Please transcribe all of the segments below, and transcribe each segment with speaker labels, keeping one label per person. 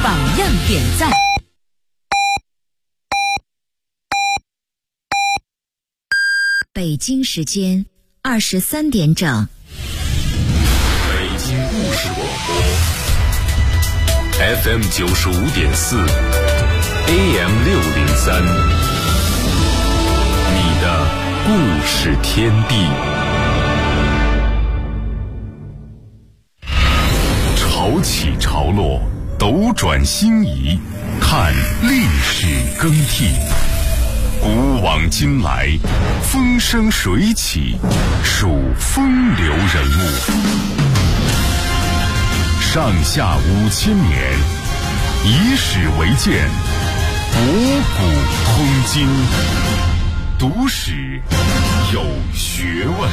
Speaker 1: 榜样点赞。
Speaker 2: 北京时间23点整。
Speaker 3: 北京故事广播 FM 95.4 AM 603，你的故事天地。潮起潮落，斗转星移，看历史更替。古往今来，风生水起，数风流人物。上下5000年，以史为鉴，博古通今，读史有学问。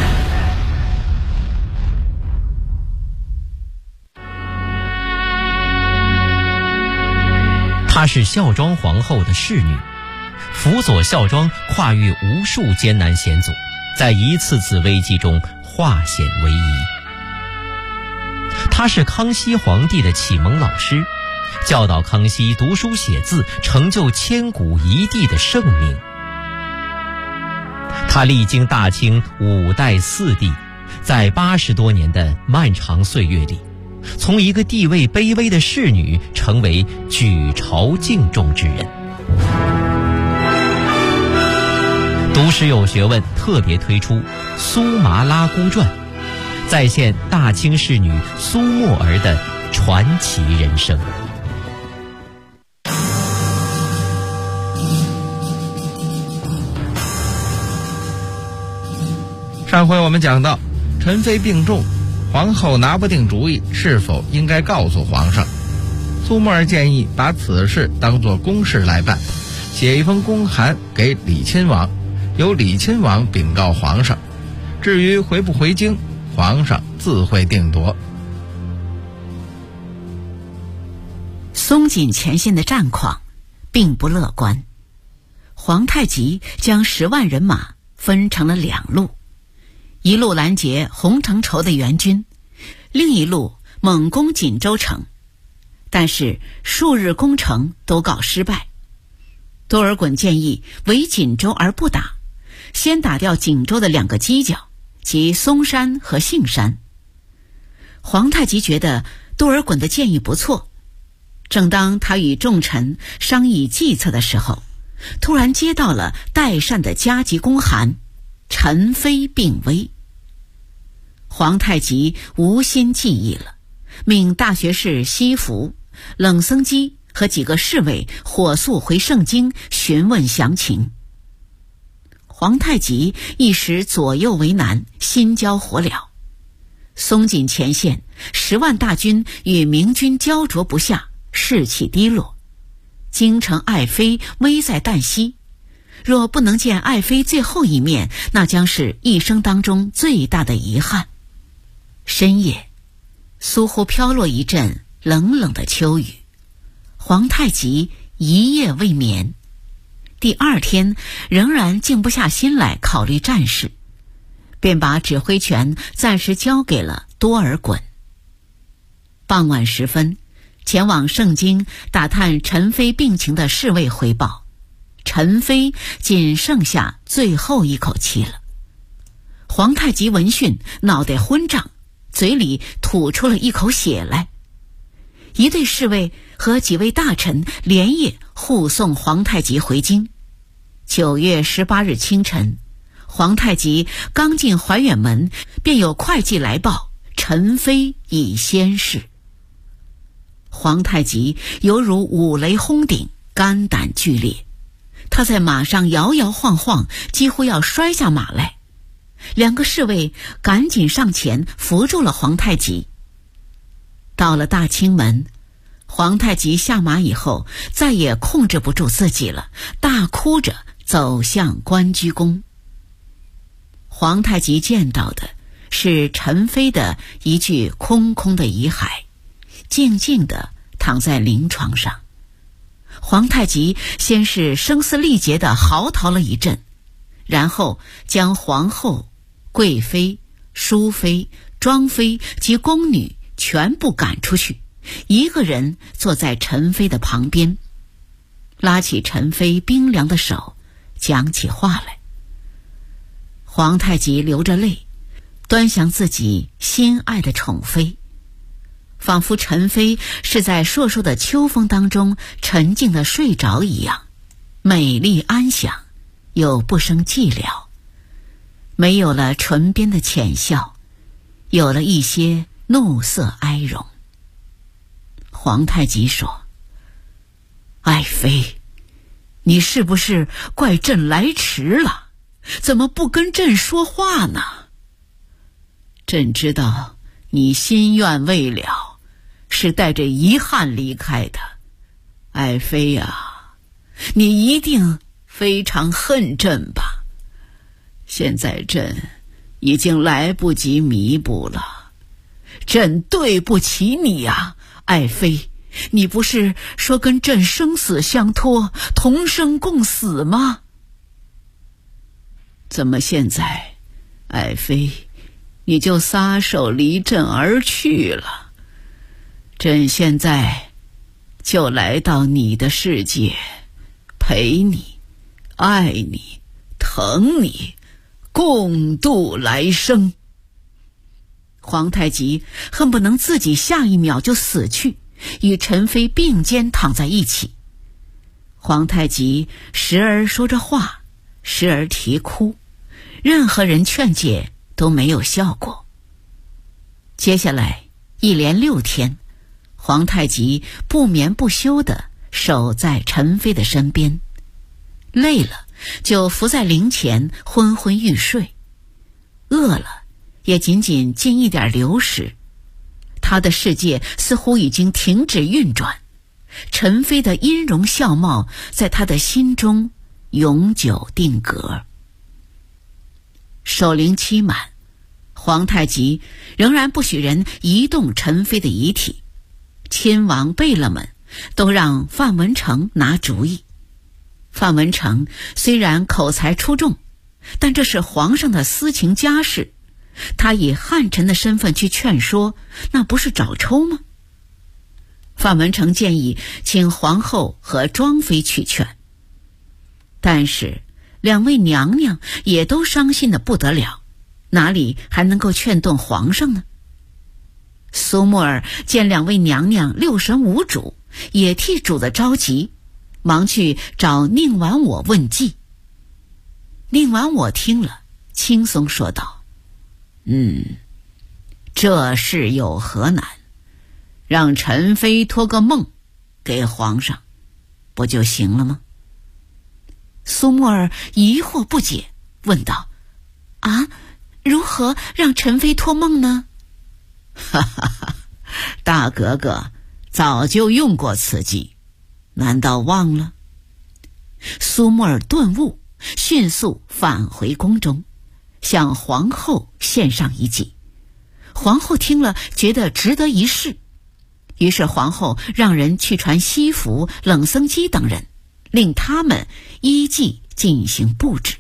Speaker 4: 她是孝庄皇后的侍女，辅佐孝庄跨越无数艰难险阻，在一次次危机中化险为夷。她是康熙皇帝的启蒙老师，教导康熙读书写字，成就千古一帝的圣明。她历经大清5代4帝，在80多年的漫长岁月里，从一个地位卑微的侍女成为举朝敬重之人。读史有学问特别推出《苏麻拉姑传》，再现大清侍女苏沫儿的传奇人生。
Speaker 5: 上回我们讲到，陈妃病重，皇后拿不定主意是否应该告诉皇上。苏沫儿建议把此事当作公事来办，写一封公函给李亲王，由李亲王禀告皇上。至于回不回京，皇上自会定夺。
Speaker 1: 松锦前线的战况并不乐观，皇太极将10万人马分成了2路，一路拦截洪承畴的援军，另一路猛攻锦州城，但是数日攻城都告失败。多尔衮建议围锦州而不打，先打掉锦州的2个犄角，即松山和杏山。皇太极觉得多尔衮的建议不错，正当他与众臣商议计策的时候，突然接到了代善的加急公函，陈妃病危。皇太极无心记忆了，命大学士西福、冷僧基和几个侍卫火速回盛京询问详情。皇太极一时左右为难，心焦火燎。松锦前线10万大军与明军焦灼不下，士气低落，京城爱妃危在旦夕，若不能见爱妃最后一面，那将是一生当中最大的遗憾。深夜，苏湖飘落一阵冷冷的秋雨，皇太极一夜未眠。第2天仍然静不下心来考虑战事，便把指挥权暂时交给了多尔衮。傍晚时分，前往盛京打探陈妃病情的侍卫回报，陈妃仅剩下最后一口气了。皇太极闻讯，脑袋昏胀，嘴里吐出了一口血来。一队侍卫和几位大臣连夜护送皇太极回京。9月18日清晨，皇太极刚进怀远门，便有会稽来报陈妃已仙逝。皇太极犹如五雷轰顶，肝胆俱裂。他在马上摇摇晃晃，几乎要摔下马来。2个侍卫赶紧上前扶住了皇太极。到了大清门，皇太极下马以后再也控制不住自己了，大哭着走向关雎宫。皇太极见到的是陈妃的一具空空的遗骸，静静地躺在灵床上。皇太极先是声嘶力竭地嚎啕了一阵，然后将皇后、贵妃、淑妃、庄妃及宫女全部赶出去，一个人坐在陈妃的旁边，拉起陈妃冰凉的手，讲起话来。皇太极流着泪，端详自己心爱的宠妃，仿佛陈妃是在烁烁的秋风当中沉静地睡着一样，美丽安详，又不生寂寥，没有了唇边的浅笑，有了一些怒色哀容。皇太极说：爱妃，你是不是怪朕来迟了？怎么不跟朕说话呢？朕知道你心愿未了，是带着遗憾离开的。爱妃啊，你一定非常恨朕吧？现在朕已经来不及弥补了，朕对不起你啊，爱妃。你不是说跟朕生死相托，同生共死吗？怎么现在，爱妃，你就撒手离朕而去了？朕现在就来到你的世界，陪你，爱你，疼你，共度来生。皇太极恨不能自己下一秒就死去，与陈妃并肩躺在一起。皇太极时而说着话，时而啼哭，任何人劝解都没有效果。接下来一连6天，皇太极不眠不休地守在陈妃的身边，累了就伏在灵前昏昏欲睡，饿了也仅仅进一点流食。他的世界似乎已经停止运转，陈妃的音容笑貌在他的心中永久定格。守灵期满，皇太极仍然不许人移动陈妃的遗体，亲王贝勒们都让范文成拿主意。范文成虽然口才出众，但这是皇上的私情家事，他以汉臣的身份去劝说，那不是找抽吗？范文成建议请皇后和庄妃去劝，但是2位娘娘也都伤心得不得了，哪里还能够劝动皇上呢？苏沫儿见2位娘娘六神无主，也替主子着急，忙去找宁婉我问计。宁婉我听了，轻松说道：这事有何难？让陈妃托个梦给皇上，不就行了吗？苏沫儿疑惑不解，问道：如何让陈妃托梦呢？哈哈哈，大格格早就用过此计，难道忘了？苏沫儿顿悟，迅速返回宫中，向皇后献上一计。皇后听了，觉得值得一试，于是皇后让人去传西服、冷僧基等人，令他们依计进行布置。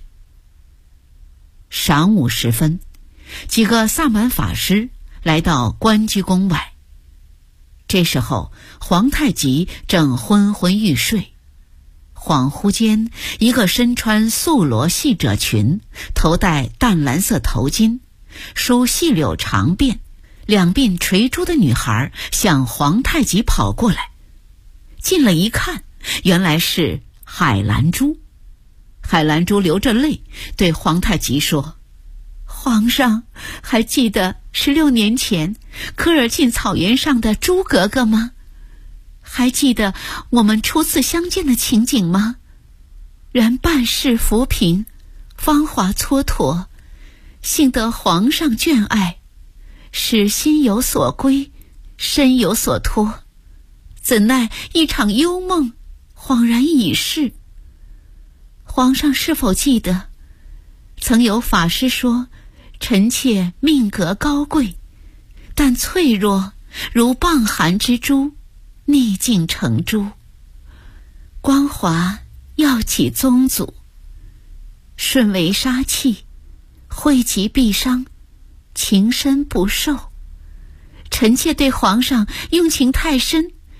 Speaker 1: 晌午时分，几个萨满法师来到关雎宫外。这时候皇太极正昏昏欲睡，恍惚间，一个身穿素罗细褶裙，头戴淡蓝色头巾，梳细柳长辫，两鬓垂珠的女孩向皇太极跑过来。近了一看，原来是海兰珠。海兰珠流着泪对皇太极说：皇上还记得16年前科尔沁草原上的朱格格吗？还记得我们初次相见的情景吗？然半世浮萍，芳华蹉跎，幸得皇上眷爱，使心有所归，身有所托，怎奈一场幽梦，恍然已逝。皇上是否记得，曾有法师说，臣妾命格高贵，但脆弱，如傍寒之珠，逆境成珠。光华耀起宗祖，瞬为杀气，惠及必伤，情深不寿。臣妾对皇上用情太深，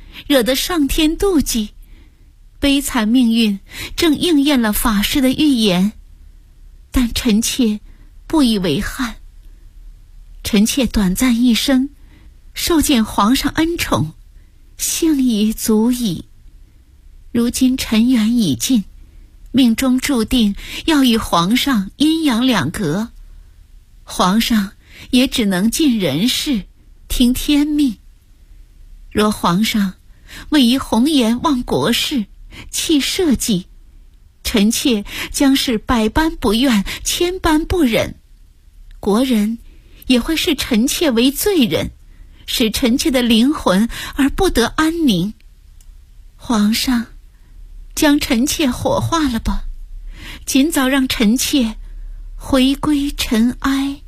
Speaker 1: 惹得上天妒忌。悲惨命运正应验了法师的预言，但臣妾不以为憾。臣妾短暂一生，受见皇上恩宠，幸已足矣。如今尘缘已尽，命中注定要与皇上阴阳两隔，皇上也只能尽人事，听天命。若皇上为以红颜忘国事，弃社稷，臣妾将是百般不愿，千般不忍，国人也会视臣妾为罪人，使臣妾的灵魂而不得安宁。皇上将臣妾火化了吧，尽早让臣妾回归尘埃。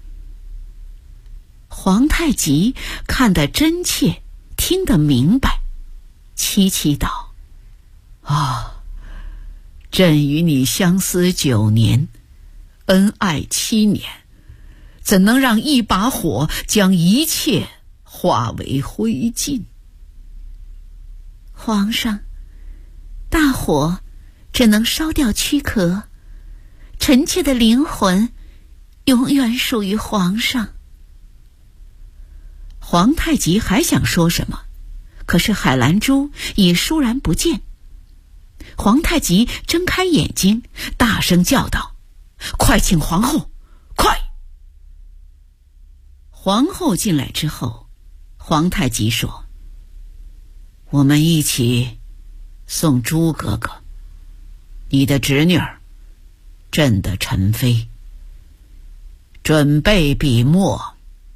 Speaker 1: 皇太极看得真切，听得明白，凄凄道：朕与你相思9年，恩爱7年，怎能让一把火将一切化为灰烬？皇上，大火只能烧掉躯壳，臣妾的灵魂永远属于皇上。皇太极还想说什么，可是海兰珠已倏然不见。皇太极睁开眼睛，大声叫道：快请皇后，快！皇后进来之后，皇太极说：我们一起送朱哥哥，你的侄女儿，朕的宸妃。准备笔墨。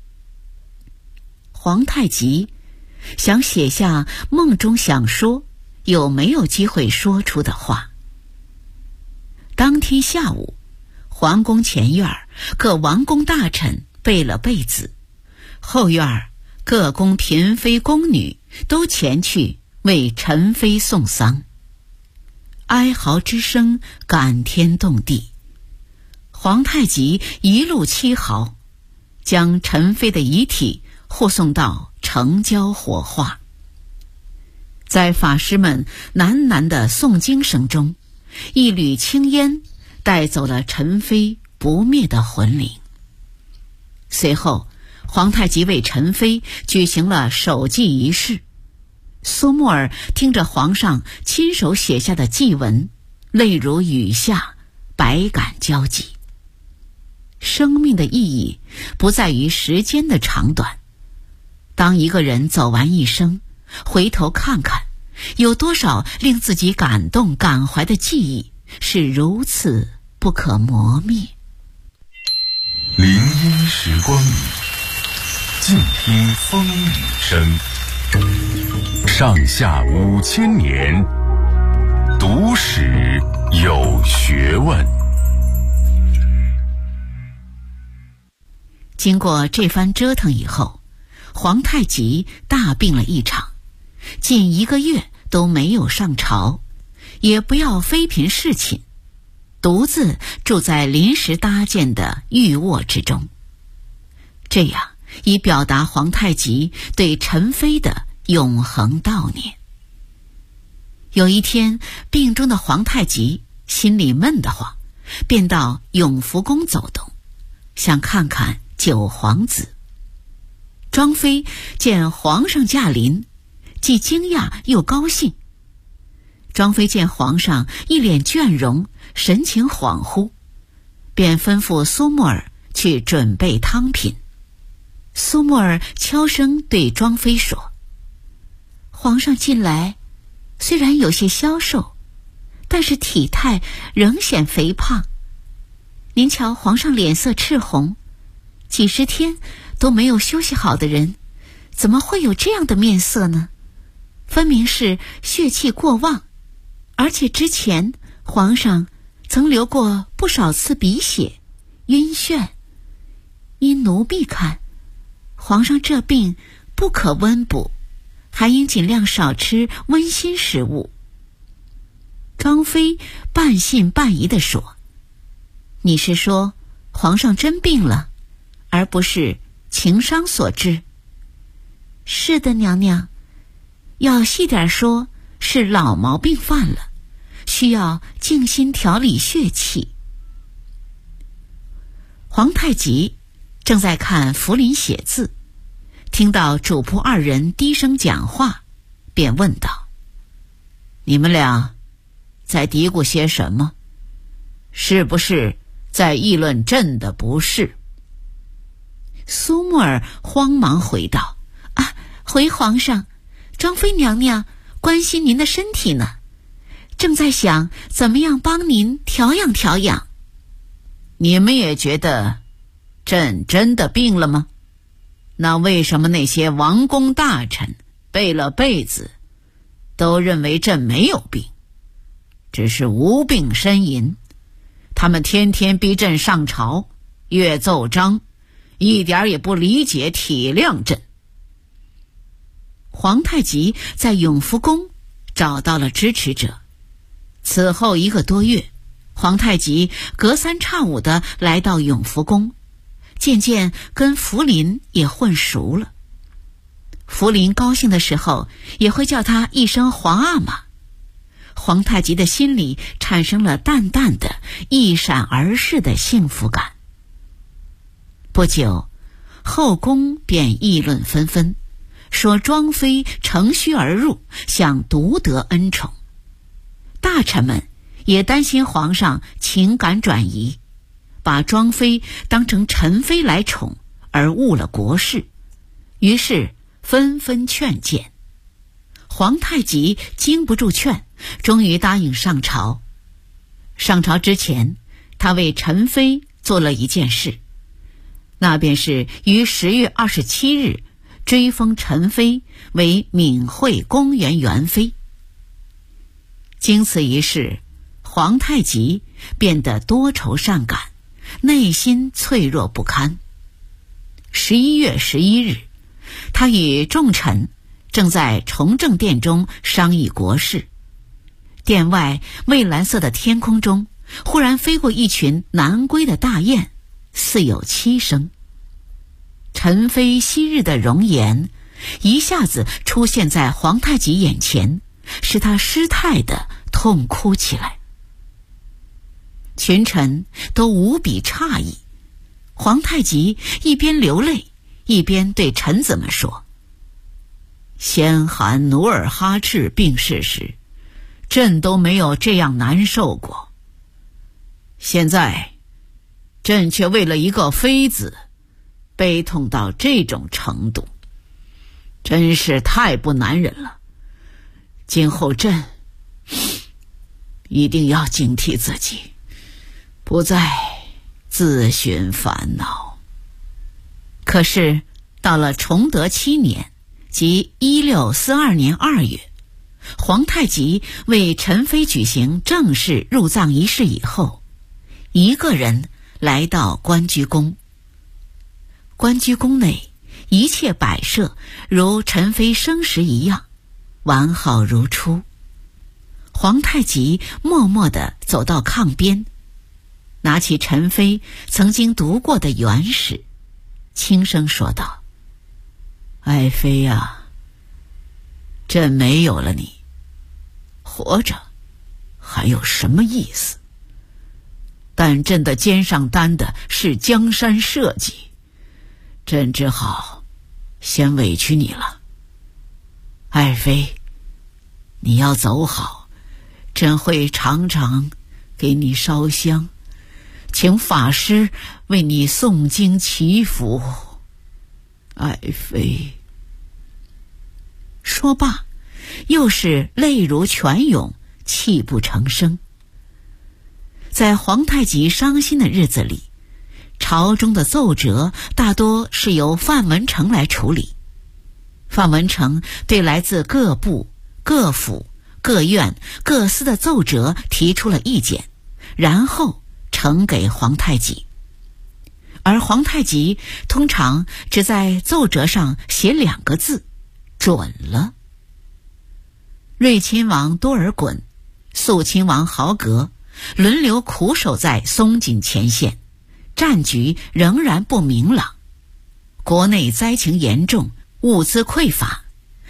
Speaker 1: 皇太极想写下梦中想说有没有机会说出的话。当天下午，皇宫前院各王公大臣备了被子，后院各宫嫔妃宫女都前去为宸妃送丧，哀嚎之声感天动地。皇太极一路凄嚎，将宸妃的遗体护送到城郊火化。在法师们喃喃的诵经声中，一缕青烟带走了宸妃不灭的魂灵。随后，皇太极为宸妃举行了守祭仪式。苏沫儿听着皇上亲手写下的祭文，泪如雨下，百感交集。生命的意义不在于时间的长短。当一个人走完一生，回头看看，有多少令自己感动感怀的记忆是如此不可磨灭。
Speaker 3: 林荫时光里，静听风雨声。上下5000年，读史有学问。
Speaker 1: 经过这番折腾以后，皇太极大病了一场，近1个月都没有上朝，也不要妃嫔侍寝，独自住在临时搭建的御卧之中。这样以表达皇太极对宸妃的永恒悼念。有一天，病中的皇太极心里闷得慌，便到永福宫走动，想看看9皇子。庄妃见皇上驾临，既惊讶又高兴。庄妃见皇上一脸倦容，神情恍惚，便吩咐苏沫儿去准备汤品。苏沫儿悄声对庄妃说：皇上近来虽然有些消瘦，但是体态仍显肥胖。您瞧皇上脸色赤红，几10天都没有休息好的人，怎么会有这样的面色呢？分明是血气过旺，而且之前皇上曾流过不少次鼻血、晕眩。依奴婢看，皇上这病不可温补，还应尽量少吃温馨食物。庄妃半信半疑地说：你是说皇上真病了，而不是情伤所致？是的，娘娘， 要细点说，是老毛病犯了，需要静心调理血气。皇太极正在看福临写字，听到主仆二人低声讲话，便问道：你们俩在嘀咕些什么？是不是在议论朕的不是？苏木儿慌忙回道：回皇上，庄妃娘娘关心您的身体呢，正在想怎么样帮您调养调养。你们也觉得朕真的病了吗？那为什么那些王公大臣背了被子，都认为朕没有病，只是无病呻吟？他们天天逼朕上朝，阅奏章，一点也不理解体谅朕。皇太极在永福宫找到了支持者，此后1个多月，皇太极隔三差五地来到永福宫，渐渐跟福临也混熟了。福临高兴的时候，也会叫他一声皇阿玛。皇太极的心里产生了淡淡的、一闪而逝的幸福感。不久，后宫便议论纷纷，说庄妃乘虚而入，想独得恩宠。大臣们也担心皇上情感转移，把庄妃当成宸妃来宠，而误了国事，于是纷纷劝谏。皇太极经不住劝，终于答应上朝。上朝之前，他为宸妃做了一件事，那便是于10月27日追封宸妃为闵惠公园元妃。经此一事，皇太极变得多愁善感，内心脆弱不堪。11月11日，他与众臣正在崇政殿中商议国事，殿外蔚蓝色的天空中忽然飞过一群南归的大雁，似有7声。宸妃昔日的容颜一下子出现在皇太极眼前，使他失态地痛哭起来。群臣都无比诧异，皇太极一边流泪，一边对臣子们说：先汗努尔哈赤病逝时，朕都没有这样难受过。现在，朕却为了一个妃子，悲痛到这种程度，真是太不男人了。今后朕一定要警惕自己，不再自寻烦恼。可是到了崇德7年，即1642年2月，皇太极为宸妃举行正式入葬仪式以后，一个人来到关雎宫。关雎宫内一切摆设如宸妃生时一样，完好如初。皇太极默默地走到炕边，拿起宸妃曾经读过的原史，轻声说道：爱妃呀，朕没有了你，活着还有什么意思？但朕的肩上担的是江山社稷，朕只好先委屈你了。爱妃，你要走好，朕会常常给你烧香，请法师为你诵经祈福。爱妃。说罢，又是泪如泉涌，泣不成声。在皇太极伤心的日子里，朝中的奏折大多是由范文成来处理。范文成对来自各部、各府、各院、各司的奏折提出了意见，然后呈给皇太极。而皇太极通常只在奏折上写2个字：准了。睿亲王多尔衮、肃亲王豪格轮流苦守在松锦前线，战局仍然不明朗。国内灾情严重，物资匮乏，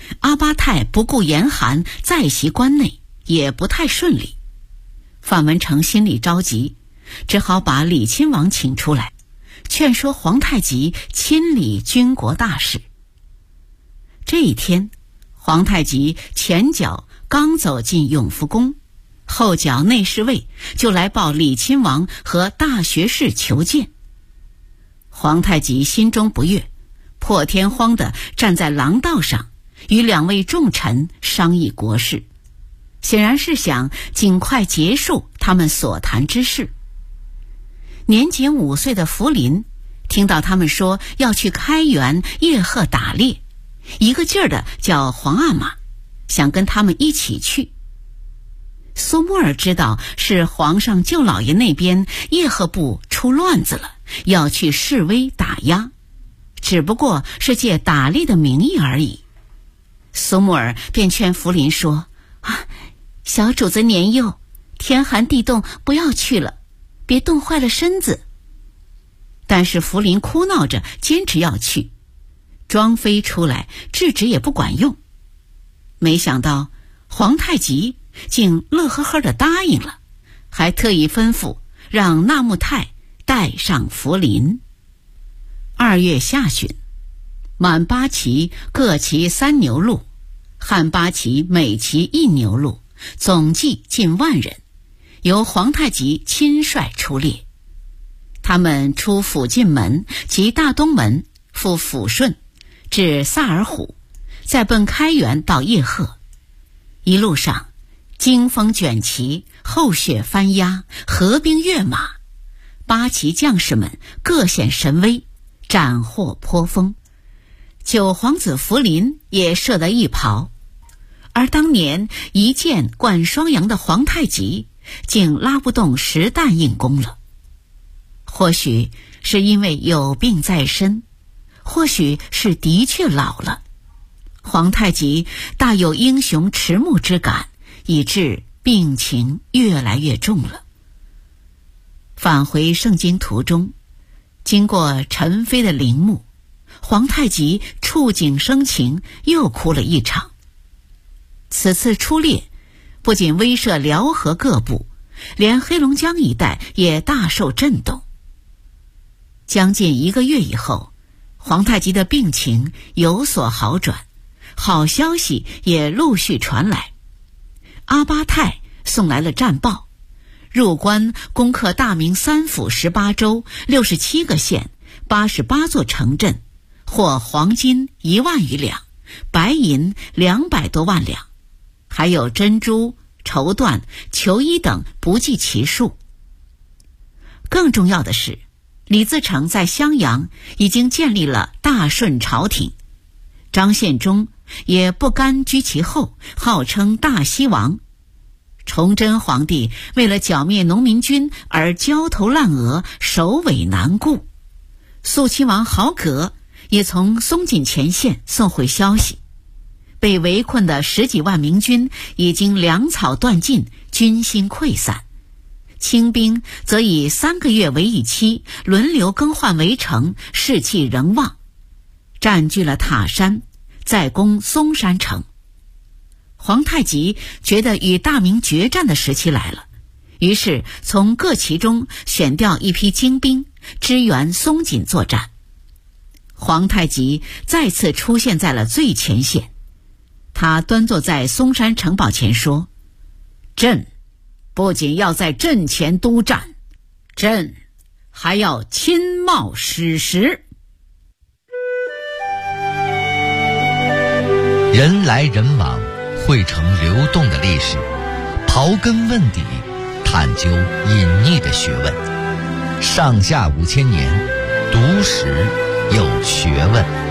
Speaker 1: 阿巴泰不顾严寒再袭关内，也不太顺利。范文成心里着急，只好把李亲王请出来，劝说皇太极亲理军国大事。这一天，皇太极前脚刚走进永福宫，后脚内侍卫就来报李亲王和大学士求见。皇太极心中不悦，破天荒地站在廊道上，与两位重臣商议国事，显然是想尽快结束他们所谈之事。年仅5岁的福临听到他们说要去开元叶赫打猎，一个劲儿的叫皇阿玛，想跟他们一起去。苏木尔知道是皇上舅老爷那边叶赫部出乱子了，要去示威打压，只不过是借打猎的名义而已。苏木尔便劝福临说：小主子年幼，天寒地冻，不要去了，别冻坏了身子。但是福临哭闹着坚持要去，庄妃出来制止也不管用。没想到皇太极竟乐呵呵地答应了，还特意吩咐让纳木泰带上福临。2月下旬，满8骑各骑3牛鹿，汉8骑每骑1牛鹿，总计近万人，由皇太极亲率出猎。他们出抚进门及大东门，赴抚顺，至萨尔虎，再奔开元到叶赫。一路上惊风卷旗，厚雪翻压，合兵跃马，8骑将士们各显神威，斩获颇丰。九皇子福临也射得一袍，而当年一箭贯双阳的皇太极竟拉不动10弹硬弓了。或许是因为有病在身，或许是的确老了，皇太极大有英雄迟暮之感，以致病情越来越重了。返回盛京途中，经过陈妃的陵墓，皇太极触景生情，又哭了一场。此次出猎不仅威慑辽河各部，连黑龙江一带也大受震动。将近1个月以后，皇太极的病情有所好转，好消息也陆续传来。阿巴泰送来了战报，入关攻克大明3府18州67个县88座城镇，获黄金1万余两，白银200多万两，还有珍珠、绸缎、球衣等不计其数。更重要的是，李自成在襄阳已经建立了大顺朝廷，张献忠也不甘居其后，号称大西王。崇祯皇帝为了剿灭农民军而焦头烂额，首尾难顾。肃亲王豪格也从松锦前线送回消息，被围困的10几万明军已经粮草断尽，军心溃散。清兵则以3个月为一期，轮流更换围城，士气仍旺，占据了塔山，再攻松山城。皇太极觉得与大明决战的时期来了，于是从各旗中选调一批精兵，支援松锦作战。皇太极再次出现在了最前线，他端坐在松山城堡前说：朕不仅要在阵前督战，朕还要亲冒矢石。
Speaker 6: 人来人往，汇成流动的历史，刨根问底，探究隐匿的学问。上下5000年，读史有学问。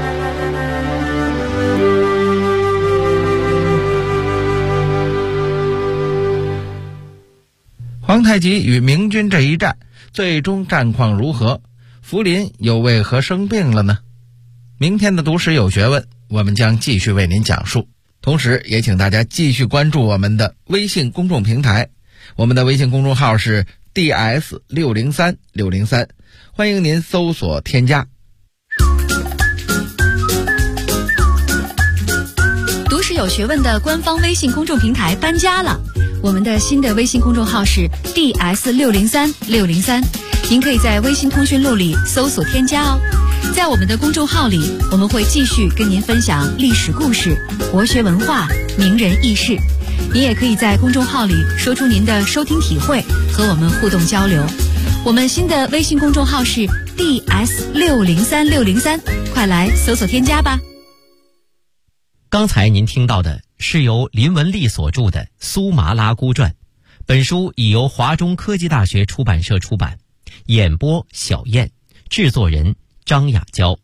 Speaker 5: 皇太极与明军这一战，最终战况如何？福临又为何生病了呢？明天的读史有学问，我们将继续为您讲述。同时也请大家继续关注我们的微信公众平台，我们的微信公众号是 DS603603，欢迎您搜索添加。
Speaker 7: 有学问的官方微信公众平台搬家了，我们的新的微信公众号是 DS603603，您可以在微信通讯录里搜索添加哦。在我们的公众号里，我们会继续跟您分享历史故事、国学文化、名人轶事。您也可以在公众号里说出您的收听体会，和我们互动交流。我们新的微信公众号是 DS603603，快来搜索添加吧。
Speaker 4: 刚才您听到的是由林文丽所著的《苏麻拉姑传》，本书已由华中科技大学出版社出版，演播小燕，制作人张雅娇。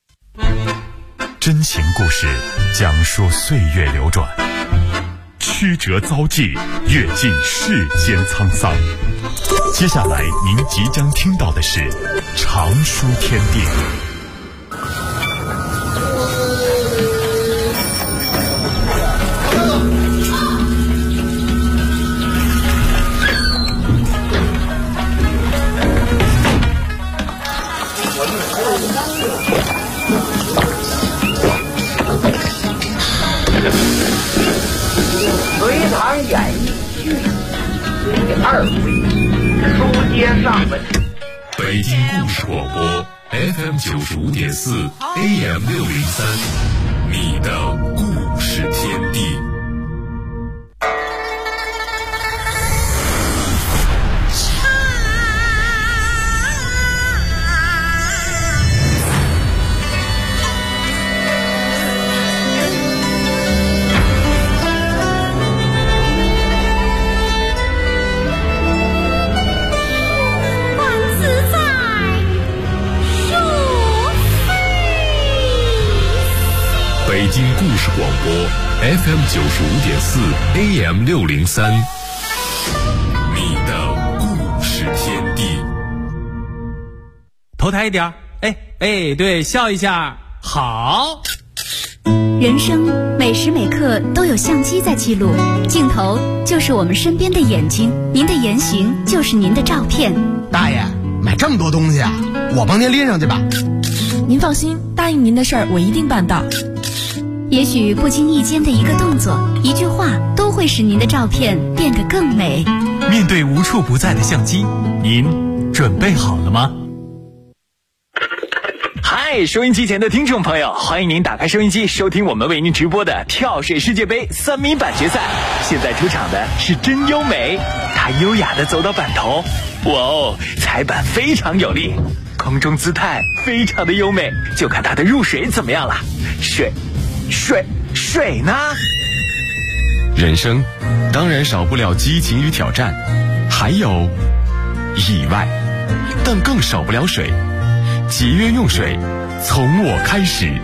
Speaker 3: 真情故事讲述岁月流转，曲折遭际，阅尽世间沧桑。接下来您即将听到的是常书天地。
Speaker 8: 隋唐演义续第2回，书接上文。
Speaker 3: 北京故事广播 FM95.4 AM603，你的故事天地。北京故事广播 FM95.4 AM603，你的故事天地。
Speaker 9: 头抬一点，哎，对，笑一下，好。
Speaker 10: 人生每时每刻都有相机在记录，镜头就是我们身边的眼睛，您的言行就是您的照片。
Speaker 11: 大爷，买这么多东西啊，我帮您拎上去吧。
Speaker 12: 您放心，答应您的事儿我一定办到。
Speaker 10: 也许不经意间的一个动作、一句话，都会使您的照片变得更美。
Speaker 9: 面对无处不在的相机，您准备好了吗？
Speaker 13: 嗨，收音机前的听众朋友，欢迎您打开收音机，收听我们为您直播的跳水世界杯3米板决赛。现在出场的是真优美，她优雅地走到板头，哇哦，踩板非常有力，空中姿态非常的优美，就看她的入水怎么样了。水呢？
Speaker 3: 人生当然少不了激情与挑战，还有意外，但更少不了水。节约用水，从我开始。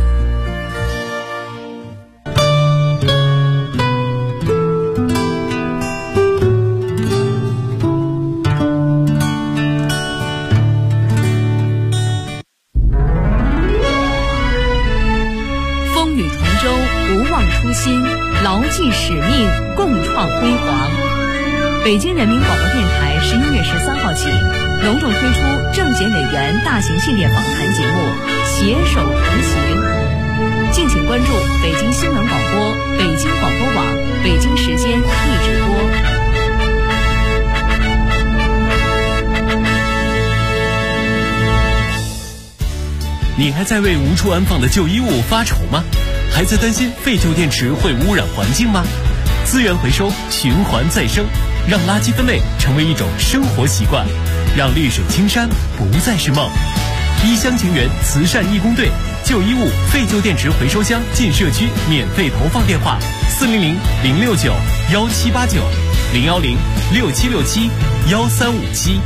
Speaker 7: 牢记使命，共创辉煌。北京人民广播电台11月13号起，隆重推出政协委员大型系列访谈节目《携手同行》，敬请关注北京新闻广播、北京广播网、北京时间一直播。
Speaker 9: 你还在为无处安放的旧衣物发愁吗？还在担心废旧电池会污染环境吗？资源回收，循环再生，让垃圾分类成为一种生活习惯，让绿水青山不再是梦。一厢情愿慈善义工队旧衣物废旧电池回收箱进社区免费投放电话：400-069-1789，010-6767-1357。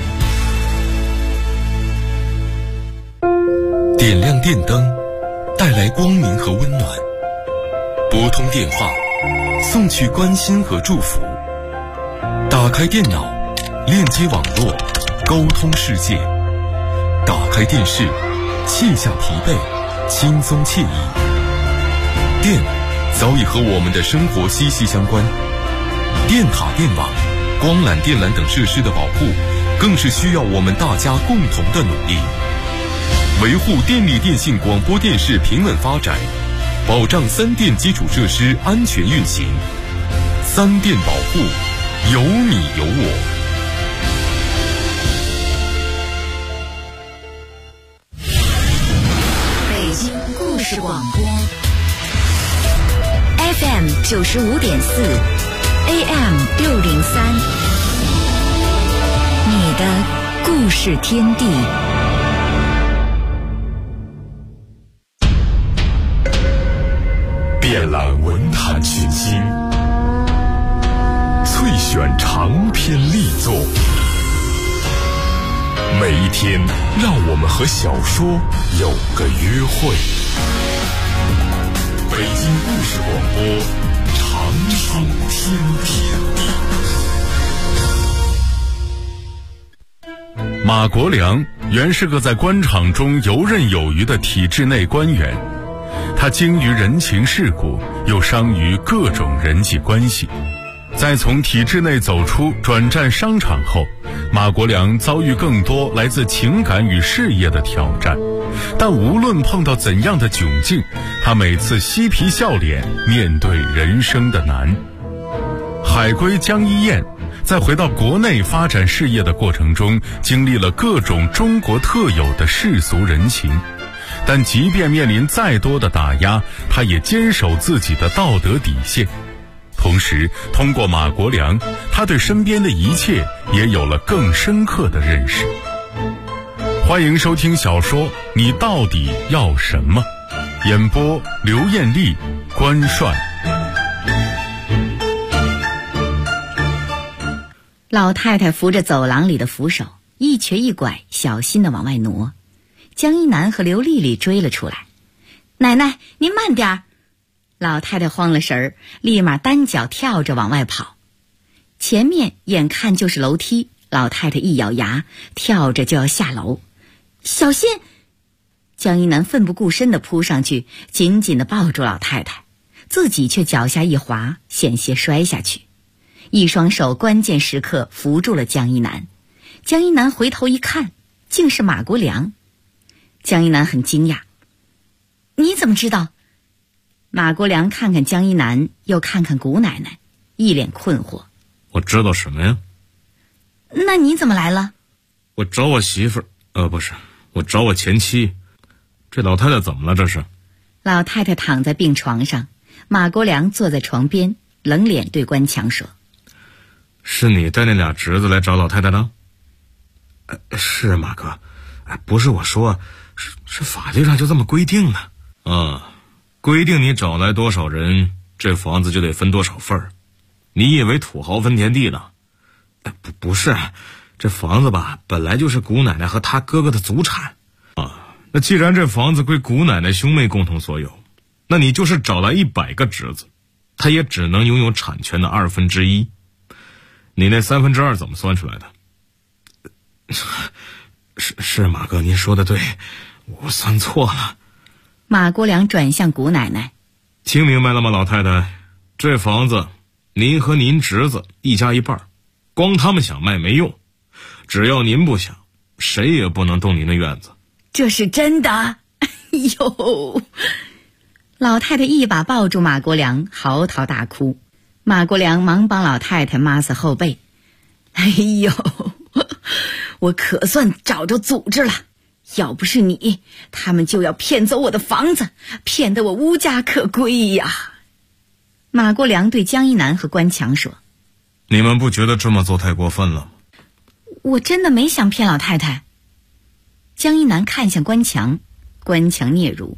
Speaker 3: 点亮电灯，带来光明和温暖；拨通电话，送去关心和祝福；打开电脑，链接网络，沟通世界；打开电视，卸下疲惫，轻松惬意。电早已和我们的生活息息相关，电塔、电网、光缆、电缆等设施的保护，更是需要我们大家共同的努力。维护电力电信广播电视平稳发展， 保障三电基础设施安全运行。三电保护，有你有我。
Speaker 2: 北京故事广播 FM 95.4 AM 603，你的故事天地。
Speaker 3: 遍览文坛群星，萃选长篇力作，每一天让我们和小说有个约会。北京故事广播，长春天地。马国良原是个在官场中游刃有余的体制内官员，他精于人情世故，又商于各种人际关系。在从体制内走出转战商场后，马国良遭遇更多来自情感与事业的挑战，但无论碰到怎样的窘境，他每次嬉皮笑脸面对人生的难。海归江一燕在回到国内发展事业的过程中，经历了各种中国特有的世俗人情，但即便面临再多的打压，他也坚守自己的道德底线。同时通过马国良，他对身边的一切也有了更深刻的认识。欢迎收听小说《你到底要什么》，演播刘艳丽、关帅。
Speaker 1: 老太太扶着走廊里的扶手，一瘸一拐小心地往外挪。江一南和刘丽丽追了出来。奶奶，您慢点儿！老太太慌了神儿，立马单脚跳着往外跑。前面眼看就是楼梯，老太太一咬牙，跳着就要下楼。小心！江一南奋不顾身地扑上去，紧紧地抱住老太太，自己却脚下一滑，险些摔下去。一双手关键时刻扶住了江一南。江一南回头一看，竟是马国良。江一南很惊讶，你怎么知道？马国良看看江一南，又看看谷奶奶，一脸困惑。
Speaker 14: 我知道什么呀？
Speaker 1: 那你怎么来了？
Speaker 14: 我找我媳妇儿，不是，我找我前妻。这老太太怎么了？这是？
Speaker 1: 老太太躺在病床上，马国良坐在床边，冷脸对关强说：
Speaker 14: 是你带那俩侄子来找老太太的？是马哥，不是我说，是法律上就这么规定的啊。规定你找来多少人，这房子就得分多少份儿。你以为土豪分田地呢？不是，这房子吧，本来就是谷奶奶和她哥哥的祖产啊。那既然这房子归谷奶奶兄妹共同所有，那你就是找来100个侄子，他也只能拥有产权的1/2。你那2/3怎么算出来的？是马哥，您说的对，我算错了。
Speaker 1: 马国良转向谷奶奶，
Speaker 14: 听明白了吗，老太太？这房子您和您侄子一家一半，光他们想卖没用，只要您不想，谁也不能动您的院子。
Speaker 1: 这是真的？哎呦！老太太一把抱住马国良，嚎啕大哭。马国良忙帮老太太抹擦后背。哎呦，我可算找着组织了，要不是你，他们就要骗走我的房子，骗得我无家可归呀。马国良对江一南和关强说：
Speaker 14: 你们不觉得这么做太过分了吗？
Speaker 1: 我真的没想骗老太太。江一南看向关强，关强嗫嚅：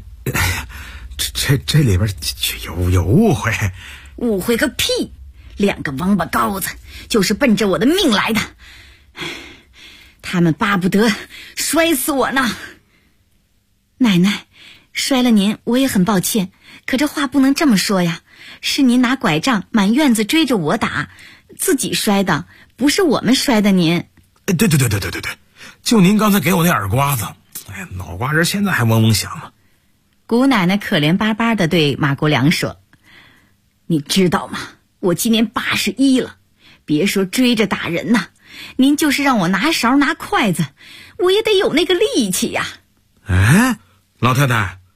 Speaker 11: 这里边有误会。
Speaker 1: 误会个屁！2个王八羔子就是奔着我的命来的，他们巴不得摔死我呢。奶奶，摔了您我也很抱歉，可这话不能这么说呀，是您拿拐杖满院子追着我打，自己摔的，不是我们摔的您。
Speaker 11: 对，就您刚才给我那耳刮子，脑瓜仁现在还嗡嗡响呢。
Speaker 1: 谷奶奶可怜巴巴地对马国良说：你知道吗，我今年81了，别说追着打人呐，您就是让我拿勺拿筷子，我也得有那个力气呀。
Speaker 14: 哎，老太太，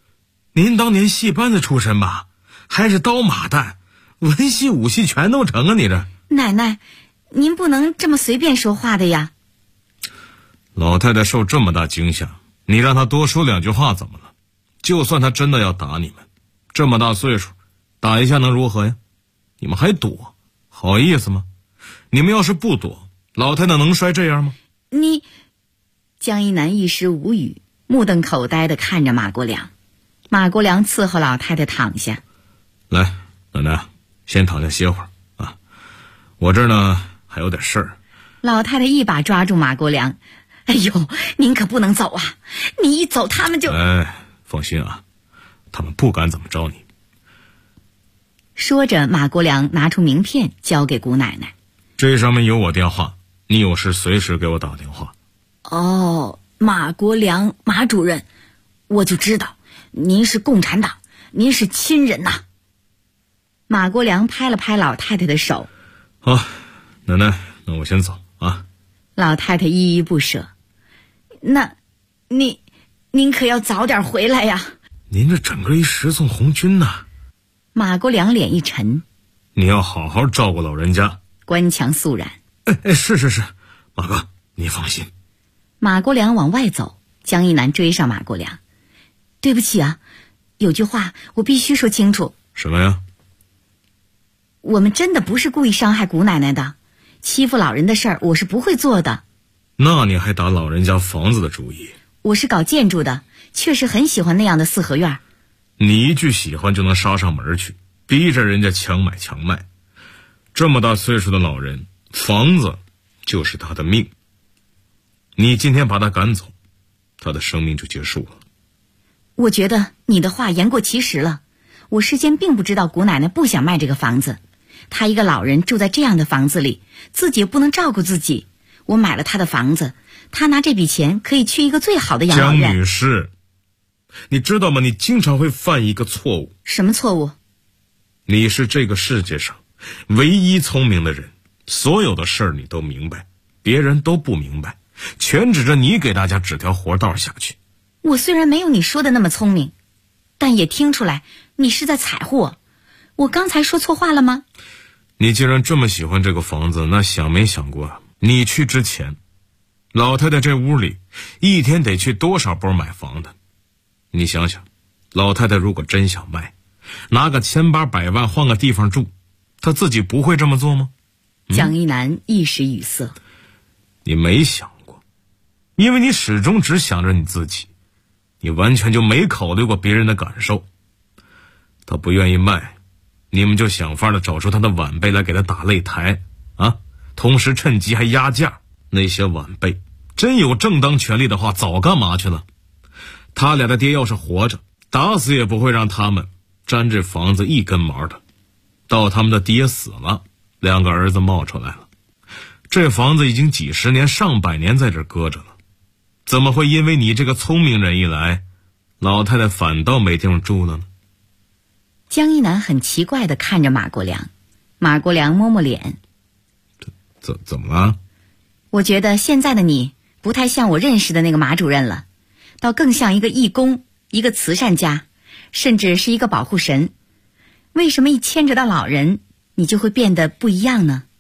Speaker 11: 您当年戏班子出身吧？还是刀马旦，文戏武戏全都成啊！你这
Speaker 1: 奶奶，您不能这么随便说话的呀。
Speaker 14: 老太太受这么大惊吓，你让她多说2句话怎么了？就算她真的要打你们，这么大岁数，打一下能如何呀？你们还躲，好意思吗？你们要是不躲，老太太能摔这样吗？
Speaker 1: 你，江一南一时无语，目瞪口呆地看着马国良。马国良伺候老太太躺下。
Speaker 14: 来，奶奶，先躺下歇会儿啊，我这儿呢还有点事儿。
Speaker 1: 老太太一把抓住马国良，哎呦，您可不能走啊！你一走，他们就……
Speaker 14: 哎，放心啊，他们不敢怎么着你。
Speaker 1: 说着，马国良拿出名片交给姑奶奶，
Speaker 14: 这上面有我电话，你有事随时给我打电话。
Speaker 1: 哦，马国良，马主任，我就知道您是共产党，您是亲人呐。马国良拍了拍老太太的手。
Speaker 14: 好，奶奶，那我先走啊。
Speaker 1: 老太太依依不舍。那，您可要早点回来呀。
Speaker 14: 您这整个一十送红军呐。
Speaker 1: 马国良脸一沉。
Speaker 14: 你要好好照顾老人家。
Speaker 1: 官腔肃然。
Speaker 14: 是，马哥，你放心。
Speaker 1: 马国良往外走，江一南追上马国良。对不起啊，有句话我必须说清楚。
Speaker 14: 什么呀？
Speaker 1: 我们真的不是故意伤害姑奶奶的，欺负老人的事儿我是不会做的。
Speaker 14: 那你还打老人家房子的主意？
Speaker 1: 我是搞建筑的，确实很喜欢那样的四合院。
Speaker 14: 你一句喜欢就能杀上门去，逼着人家强买强卖。这么大岁数的老人，房子就是他的命。你今天把他赶走，他的生命就结束了。
Speaker 1: 我觉得你的话言过其实了。我事先并不知道姑奶奶不想卖这个房子，她一个老人住在这样的房子里，自己也不能照顾自己。我买了她的房子，她拿这笔钱可以去一个最好的养老院。
Speaker 14: 江女士，你知道吗？你经常会犯一个错误。
Speaker 1: 什么错误？
Speaker 14: 你是这个世界上唯一聪明的人，所有的事儿你都明白，别人都不明白，全指着你给大家指条活道下去。
Speaker 1: 我虽然没有你说的那么聪明，但也听出来你是在踩乎我。我刚才说错话了吗？
Speaker 14: 你既然这么喜欢这个房子，那想没想过你去之前，老太太这屋里一天得去多少波买房的？你想想，老太太如果真想卖，拿个千八百万换个地方住，她自己不会这么做吗？
Speaker 1: 江一南一时语塞。
Speaker 14: 你没想过，因为你始终只想着你自己，你完全就没考虑过别人的感受。他不愿意卖，你们就想法的找出他的晚辈来给他打擂台啊，同时趁机还压价。那些晚辈真有正当权利的话，早干嘛去了？他俩的爹要是活着，打死也不会让他们沾这房子一根毛的。到他们的爹死了，2个儿子冒出来了，这房子已经几十年上百年在这搁着了，怎么会因为你这个聪明人一来，老太太反倒没地方住了呢？
Speaker 1: 江一南很奇怪地看着马国良。马国良摸摸脸。
Speaker 14: 怎么了？
Speaker 1: 我觉得现在的你不太像我认识的那个马主任了，倒更像一个义工，一个慈善家，甚至是一个保护神。为什么一牵扯到老人，你就会变得不一样呢？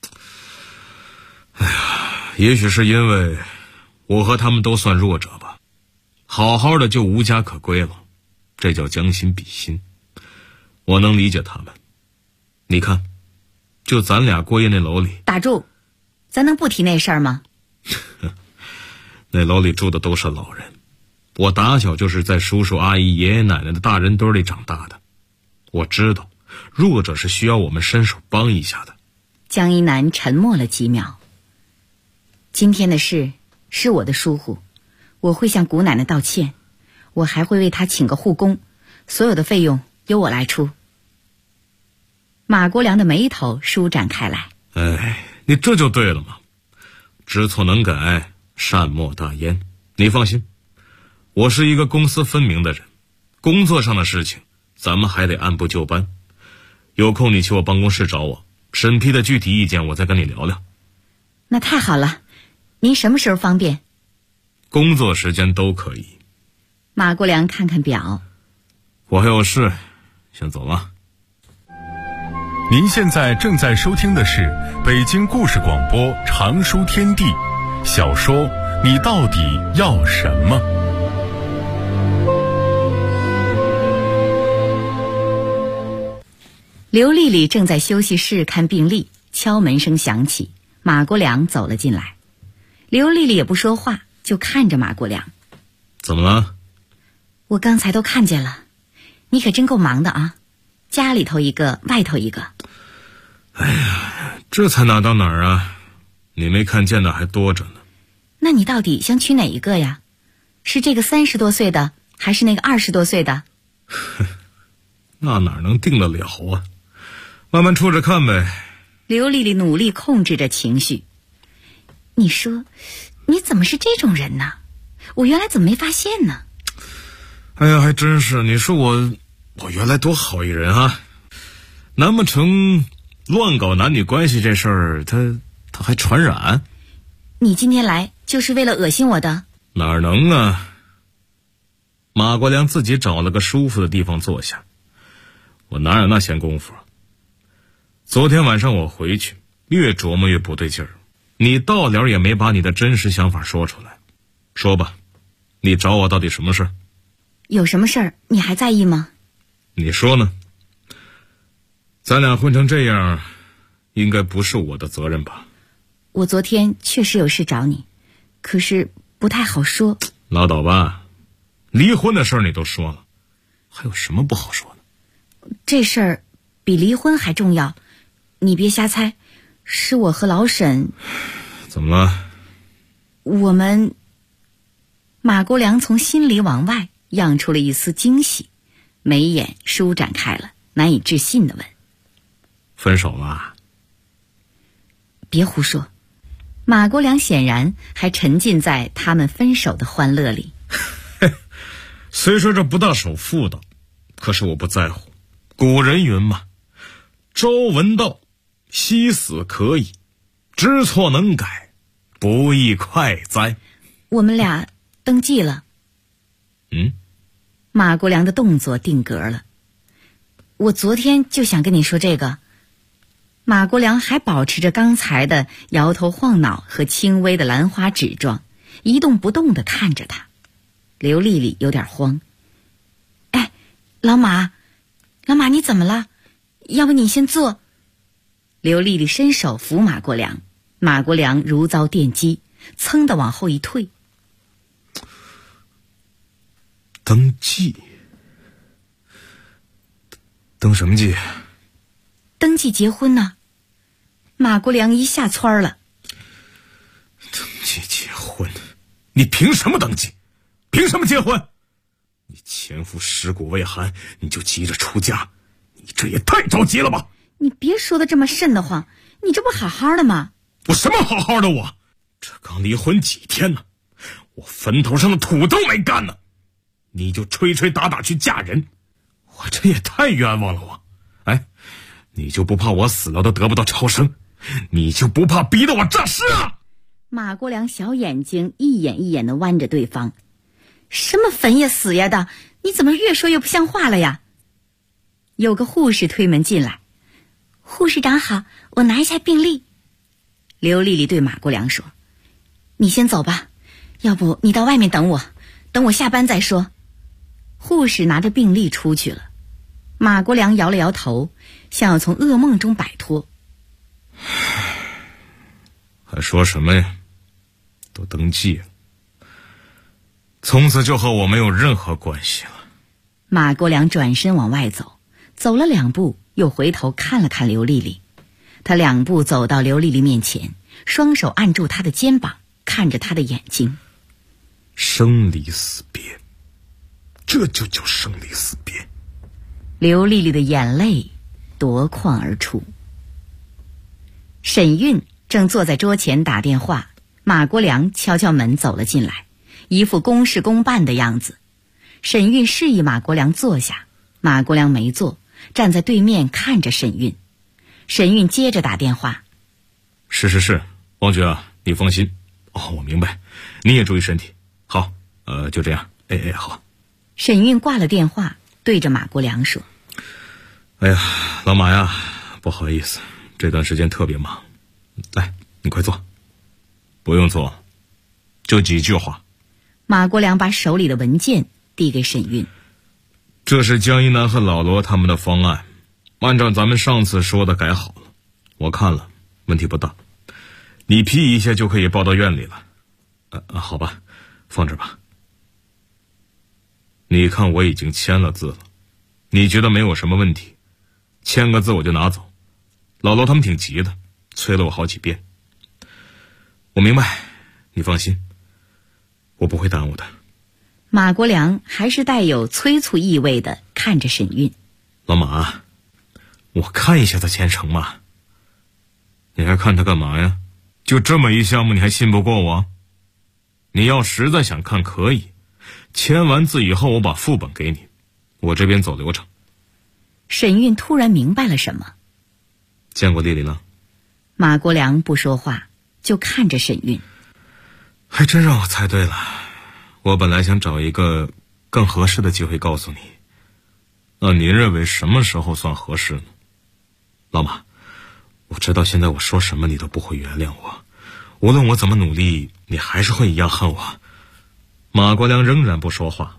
Speaker 14: 哎呀，也许是因为我和他们都算弱者吧，好好的就无家可归了，这叫将心比心。我能理解他们。你看，就咱俩过夜那楼里。
Speaker 1: 打住，咱能不提那事儿吗？
Speaker 14: 那楼里住的都是老人，我打小就是在叔叔阿姨爷爷奶奶的大人堆里长大的，我知道弱者是需要我们伸手帮一下的。
Speaker 1: 江一南沉默了几秒。今天的事是我的疏忽，我会向姑奶奶道歉，我还会为她请个护工，所有的费用由我来出。马国良的眉头舒展开来。
Speaker 14: 哎，你这就对了嘛，知错能改，善莫大焉。你放心，我是一个公私分明的人，工作上的事情咱们还得按部就班。有空你去我办公室找我，审批的具体意见我再跟你聊聊。
Speaker 1: 那太好了，您什么时候方便？
Speaker 14: 工作时间都可以。
Speaker 1: 马国良看看表，
Speaker 14: 我还有事，先走了。
Speaker 3: 您现在正在收听的是北京故事广播长书天地小说《你到底要什么》。
Speaker 1: 刘丽丽正在休息室看病历，敲门声响起，马国良走了进来。刘丽丽也不说话，就看着马国良。
Speaker 14: 怎么了？
Speaker 1: 我刚才都看见了，你可真够忙的啊，家里头一个，外头一个。
Speaker 14: 哎呀，这才哪到哪儿啊，你没看见的还多着呢。
Speaker 1: 那你到底想娶哪一个呀？是这个30多岁的，还是那个20多岁的？
Speaker 14: 那哪能定得了啊，慢慢处着看呗。
Speaker 1: 刘丽丽努力控制着情绪。你说你怎么是这种人呢？我原来怎么没发现呢？
Speaker 14: 哎呀，还真是，你说我原来多好一人啊，难不成乱搞男女关系这事儿他还传染？
Speaker 1: 你今天来就是为了恶心我的？
Speaker 14: 哪能啊，马国良自己找了个舒服的地方坐下，我哪有那闲工夫啊。昨天晚上我回去越琢磨越不对劲儿，你到了也没把你的真实想法说出来。说吧，你找我到底什么事？
Speaker 1: 有什么事儿你还在意吗？
Speaker 14: 你说呢？咱俩混成这样，应该不是我的责任吧？
Speaker 1: 我昨天确实有事找你，可是不太好说。
Speaker 14: 拉倒吧，离婚的事儿你都说了，还有什么不好说的？
Speaker 1: 这事儿比离婚还重要，你别瞎猜，是我和老沈。
Speaker 14: 怎么了？
Speaker 1: 我们。马国良从心里往外漾出了一丝惊喜，眉眼舒展开了，难以置信地问：
Speaker 14: 分手了？
Speaker 1: 别胡说。马国良显然还沉浸在他们分手的欢乐里。
Speaker 14: 虽说这不大守妇道，可是我不在乎。古人云嘛，朝闻道，夕死可矣，知错能改，不亦快哉。
Speaker 1: 我们俩登记了。马国良的动作定格了。我昨天就想跟你说这个。马国良还保持着刚才的摇头晃脑和轻微的兰花指状，一动不动地看着他。刘丽丽有点慌。哎，老马你怎么了？要不你先坐。刘丽丽伸手扶马国良，马国良如遭电击，噌地往后一退。
Speaker 14: 登记？登什么记？
Speaker 1: 登记结婚呢。马国良一下蹿了。
Speaker 14: 登记结婚？你凭什么登记？凭什么结婚？你前夫尸骨未寒，你就急着出家，你这也太着急了吧？
Speaker 1: 你别说的这么瘆得慌，你这不好好的吗？
Speaker 14: 我什么好好的？我这刚离婚几天呢，我坟头上的土都没干呢，你就吹吹打打去嫁人，我这也太冤枉了我。哎，你就不怕我死了都得不到超生？你就不怕逼得我诈尸啊？
Speaker 1: 马国良小眼睛一眼一眼地剜着对方。什么坟呀死呀的，你怎么越说越不像话了呀？有个护士推门进来。护士长好，我拿一下病历。刘丽丽对马国良说：你先走吧，要不你到外面等我，等我下班再说。护士拿着病历出去了。马国良摇了摇头，像要从噩梦中摆脱。
Speaker 14: 还说什么呀？都登记了，从此就和我没有任何关系了。
Speaker 1: 马国良转身往外走，走了2步，又回头看了看刘丽丽。他2步走到刘丽丽面前，双手按住她的肩膀，看着她的眼睛。
Speaker 14: 生离死别，这就叫生离死别。
Speaker 1: 刘丽丽的眼泪夺眶而出。沈韵正坐在桌前打电话，马国良敲敲门走了进来，一副公事公办的样子。沈韵示意马国良坐下，马国良没坐，站在对面看着沈韵。沈韵接着打电话：
Speaker 14: 是，王局啊，你放心。哦，我明白，你也注意身体。好，就这样。哎，好。
Speaker 1: 沈韵挂了电话， 对着马国良说：“
Speaker 14: 哎呀，老马呀，不好意思，这段时间特别忙。来，你快坐。不用坐，就几句话。”
Speaker 1: 马国良把手里的文件递给沈运：“
Speaker 14: 这是江一南和老罗他们的方案，按照咱们上次说的改好了，我看了，问题不大，你批一下就可以报到院里了。好吧，放这吧。你看我已经签了字了，你觉得没有什么问题，签个字我就拿走。老罗他们挺急的，催了我好几遍。我明白，你放心，我不会耽误的。”
Speaker 1: 马国良还是带有催促意味的看着沈运：“
Speaker 14: 老马，我看一下再签成嘛。你还看他干嘛呀？就这么一项目你还信不过我？你要实在想看可以，签完字以后我把副本给你，我这边走流程。”
Speaker 1: 沈运突然明白了什么。
Speaker 14: 见过丽丽了？
Speaker 1: 马国良不说话，就看着沈运。
Speaker 14: 还真让我猜对了，我本来想找一个更合适的机会告诉你。那您认为什么时候算合适呢？老马，我知道现在我说什么你都不会原谅我，无论我怎么努力，你还是会一样恨我。马国良仍然不说话。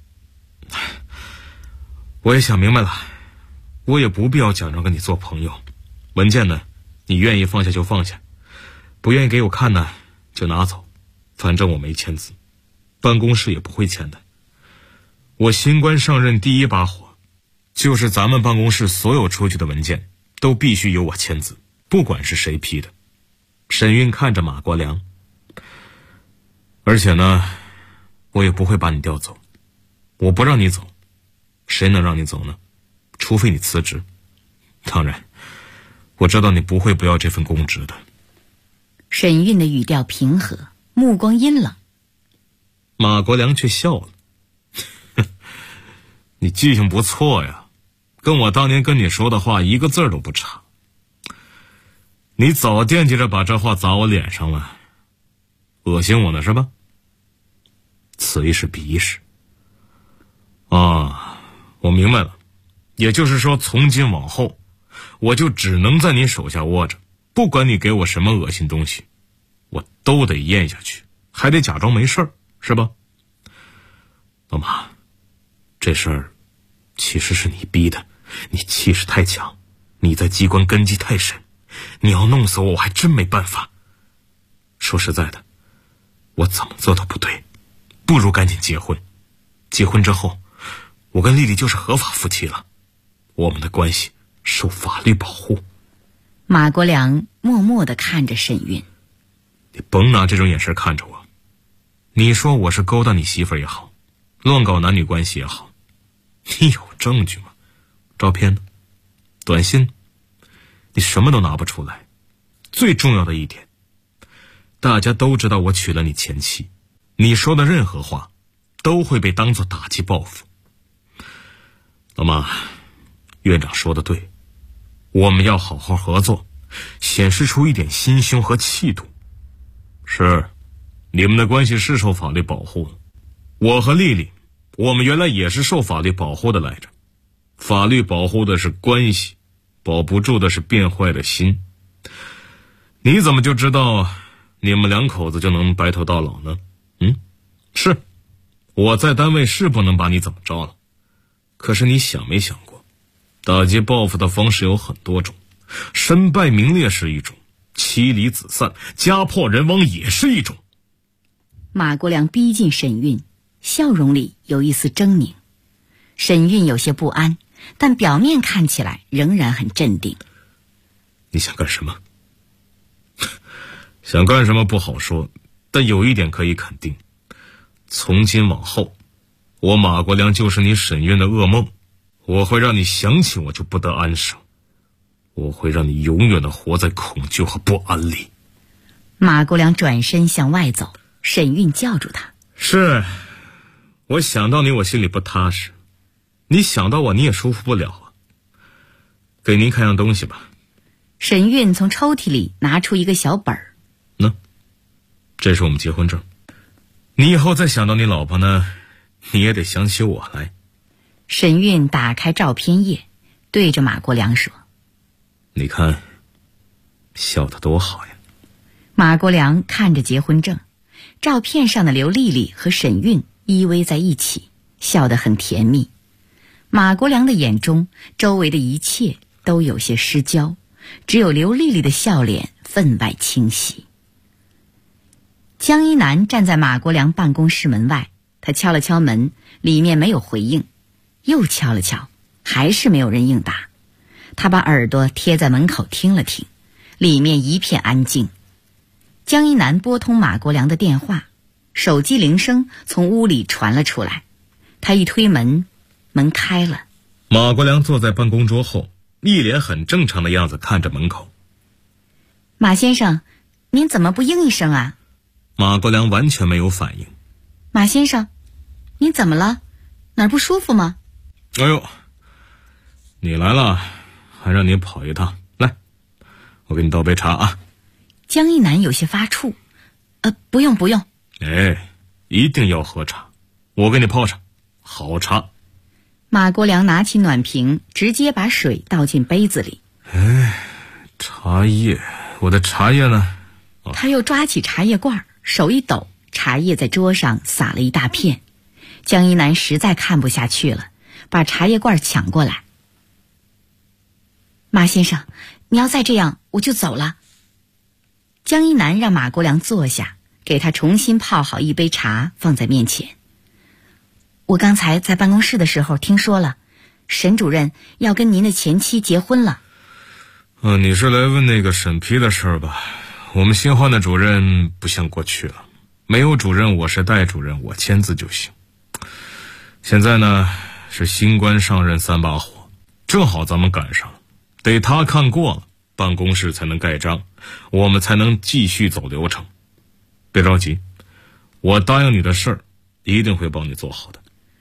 Speaker 14: 我也想明白了，我也不必要假装跟你做朋友。文件呢，你愿意放下就放下，不愿意给我看呢，就拿走。反正我没签字，办公室也不会签的。我新官上任第一把火，就是咱们办公室所有出去的文件都必须由我签字，不管是谁批的。沈运看着马国良，而且呢，我也不会把你调走。我不让你走，谁能让你走呢？除非你辞职。当然，我知道你不会不要这份公职的。
Speaker 1: 沈运的语调平和，目光阴冷。
Speaker 14: 马国良却笑了：“你记性不错呀，跟我当年跟你说的话一个字儿都不差。你早惦记着把这话砸我脸上了，恶心我呢是吧？此一时彼一时。啊，我明白了，也就是说从今往后，我就只能在你手下窝着，不管你给我什么恶心东西，我都得咽下去，还得假装没事儿，是吧？老马，这事儿其实是你逼的，你气势太强，你在机关根基太深，你要弄死我，我还真没办法。说实在的，我怎么做都不对，不如赶紧结婚。结婚之后，我跟丽丽就是合法夫妻了，我们的关系受法律保护。
Speaker 1: 马国良默默地看着沈运：“
Speaker 14: 你甭拿这种眼神看着我，你说我是勾搭你媳妇儿也好，乱搞男女关系也好，你有证据吗？照片呢？短信？你什么都拿不出来。最重要的一点，大家都知道我娶了你前妻，你说的任何话都会被当作打击报复。老妈，院长说的对，我们要好好合作，显示出一点心胸和气度。是，你们的关系是受法律保护的。我和丽丽，我们原来也是受法律保护的来着。法律保护的是关系，保不住的是变坏的心。你怎么就知道你们两口子就能白头到老呢？是，我在单位是不能把你怎么着了，可是你想没想过，打击报复的方式有很多种，身败名裂是一种，妻离子散、家破人亡也是一种。
Speaker 1: 马国良逼近沈运，笑容里有一丝狰狞。沈运有些不安，但表面看起来仍然很镇定。
Speaker 14: 你想干什么？想干什么不好说，但有一点可以肯定，从今往后，我马国良就是你沈运的噩梦，我会让你想起我就不得安生，我会让你永远的活在恐惧和不安里。
Speaker 1: 马国良转身向外走，沈运叫住他：
Speaker 14: 是，我想到你我心里不踏实，你想到我你也舒服不了啊。给您看样东西吧。
Speaker 1: 沈运从抽屉里拿出一个小本儿，
Speaker 14: 这是我们结婚证，你以后再想到你老婆呢，你也得想起我来。
Speaker 1: 沈韵打开照片页，对着马国良说：“
Speaker 14: 你看，笑得多好呀。”
Speaker 1: 马国良看着结婚证，照片上的刘丽丽和沈韵依偎在一起，笑得很甜蜜。马国良的眼中，周围的一切都有些失焦，只有刘丽丽的笑脸分外清晰。江一南站在马国良办公室门外，他敲了敲门，里面没有回应，又敲了敲，还是没有人应答。他把耳朵贴在门口听了听，里面一片安静。江一南拨通马国良的电话，手机铃声从屋里传了出来。他一推门，门开了。
Speaker 14: 马国良坐在办公桌后，一脸很正常的样子看着门口。
Speaker 1: 马先生，您怎么不应一声啊？
Speaker 14: 马国良完全没有反应。
Speaker 1: 马先生，您怎么了？哪儿不舒服吗？
Speaker 14: 哎呦，你来了，还让你跑一趟。来，我给你倒杯茶啊。
Speaker 1: 江一南有些发怵。不用不用。
Speaker 14: 哎，一定要喝茶，我给你泡上好茶。
Speaker 1: 马国良拿起暖瓶，直接把水倒进杯子里。
Speaker 14: 茶叶，我的茶叶呢？
Speaker 1: 他又抓起茶叶罐，手一抖，茶叶在桌上洒了一大片。江一南实在看不下去了，把茶叶罐抢过来。马先生，你要再这样，我就走了。江一南让马国良坐下，给他重新泡好一杯茶放在面前。我刚才在办公室的时候听说了，沈主任要跟您的前妻结婚了。
Speaker 14: 你是来问那个审批的事儿吧？我们新换的主任不像过去了，没有主任，我是代主任，我签字就行。现在呢，是新官上任3把火，正好咱们赶上了，得他看过了，办公室才能盖章，我们才能继续走流程。别着急，我答应你的事儿一定会帮你做好的。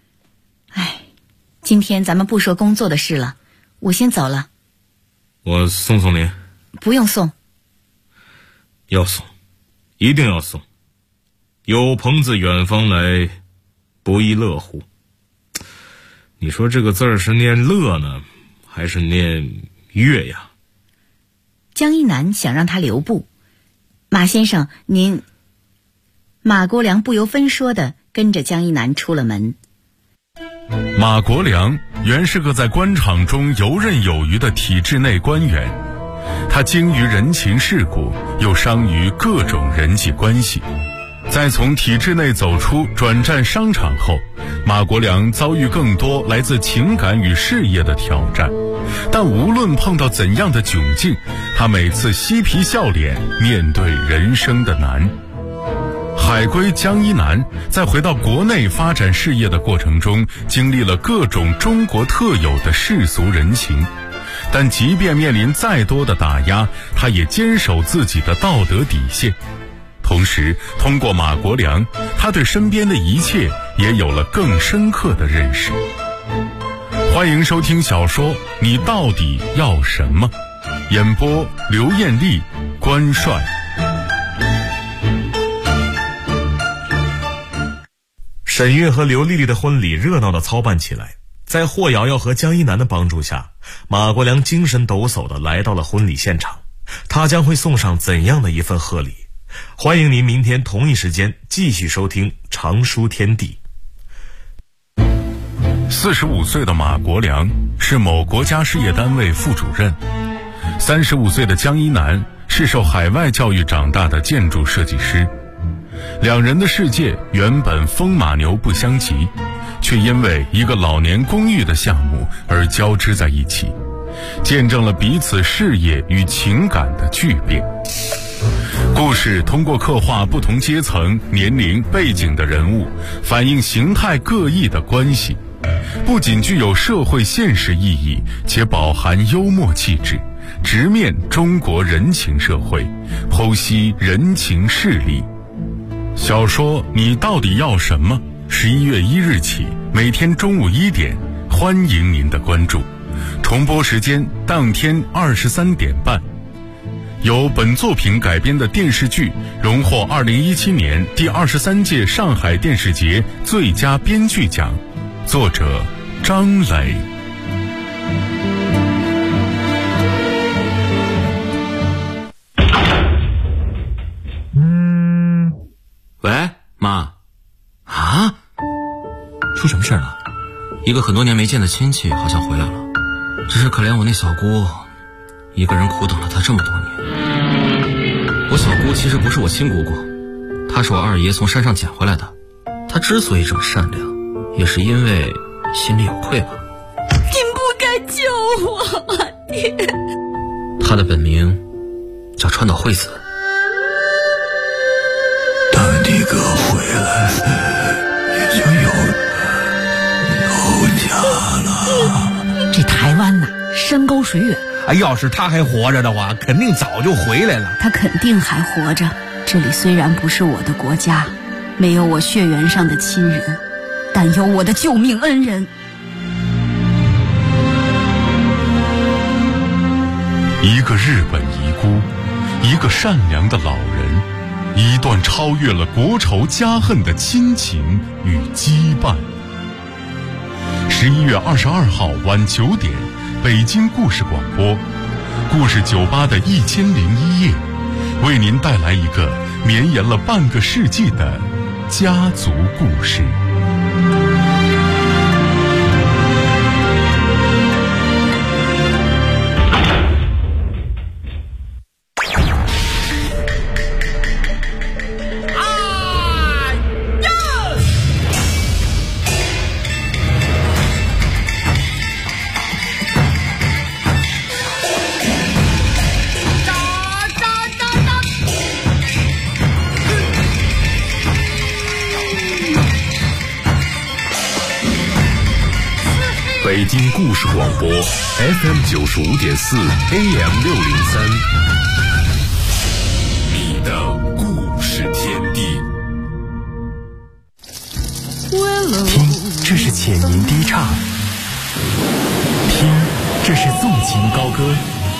Speaker 1: 今天咱们不说工作的事了，我先走了。
Speaker 14: 我送送您。
Speaker 1: 不用送。
Speaker 14: 要送，一定要送。有朋自远方来，不亦乐乎。你说这个字儿是念乐呢，还是念乐呀？
Speaker 1: 江一南想让他留步。马先生，您……马国良不由分说地跟着江一南出了门。
Speaker 3: 马国良原是个在官场中游刃有余的体制内官员，他精于人情世故，又商于各种人际关系。在从体制内走出转战商场后，马国良遭遇更多来自情感与事业的挑战，但无论碰到怎样的窘境，他每次嬉皮笑脸面对人生的难。海归江一南在回到国内发展事业的过程中，经历了各种中国特有的世俗人情，但即便面临再多的打压，他也坚守自己的道德底线。同时，通过马国良，他对身边的一切也有了更深刻的认识。欢迎收听小说《你到底要什么》，演播刘艳丽、关帅。
Speaker 14: 沈韵和刘丽丽的婚礼热闹地操办起来，在霍瑶瑶和江一南的帮助下，马国良精神抖擞地来到了婚礼现场。他将会送上怎样的一份贺礼？欢迎您明天同一时间继续收听长书天地。
Speaker 3: 45岁的马国良是某国家事业单位副主任，35岁的江一南是受海外教育长大的建筑设计师。两人的世界原本风马牛不相及，却因为一个老年公寓的项目而交织在一起，见证了彼此事业与情感的巨变。故事通过刻画不同阶层、年龄、背景的人物，反映形态各异的关系，不仅具有社会现实意义，且饱含幽默气质，直面中国人情社会，剖析人情势力。小说《你到底要什么》11月1日起，每天中午1点，欢迎您的关注。重播时间当天23点半。由本作品改编的电视剧荣获2017年第23届上海电视节最佳编剧奖，作者张磊。
Speaker 15: 喂，妈。啊？出什么事了？一个很多年没见的亲戚好像回来了，只是可怜我那小姑，一个人苦等了她这么多年。我小姑其实不是我亲姑姑，她是我二爷从山上捡回来的。她之所以这么善良，也是因为心里有愧吧。
Speaker 16: 你不该救我，爹。
Speaker 15: 她的本名叫川岛惠子。
Speaker 17: 等你哥回来，你就有家了。
Speaker 1: 这台湾呐，山高水远。
Speaker 11: 要是他还活着的话，肯定早就回来了。
Speaker 16: 他肯定还活着。这里虽然不是我的国家，没有我血缘上的亲人，但有我的救命恩人。
Speaker 3: 一个日本遗孤，一个善良的老人，一段超越了国仇家恨的亲情与羁绊。11月22号晚9点，北京故事广播，故事酒吧的1001夜，为您带来一个绵延了半个世纪的家族故事。北京故事广播 FM95.4 AM603，你的故事天地。
Speaker 18: 听，这是浅吟低唱；听，这是纵情高歌；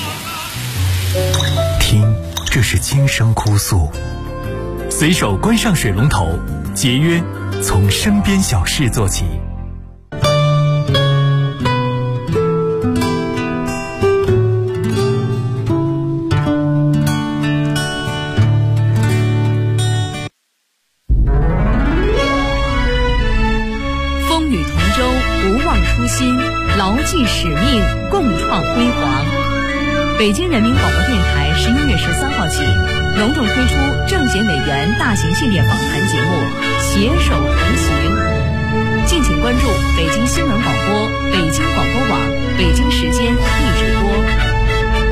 Speaker 18: 听，这是轻声哭诉。随手关上水龙头，节约从身边小事做起。
Speaker 7: 牢记使命，共创辉煌。北京人民广播电台11月13号起，隆重推出政协委员大型系列访谈节目《携手同行》，敬请关注北京新闻广播、北京广播网、北京时间、地址。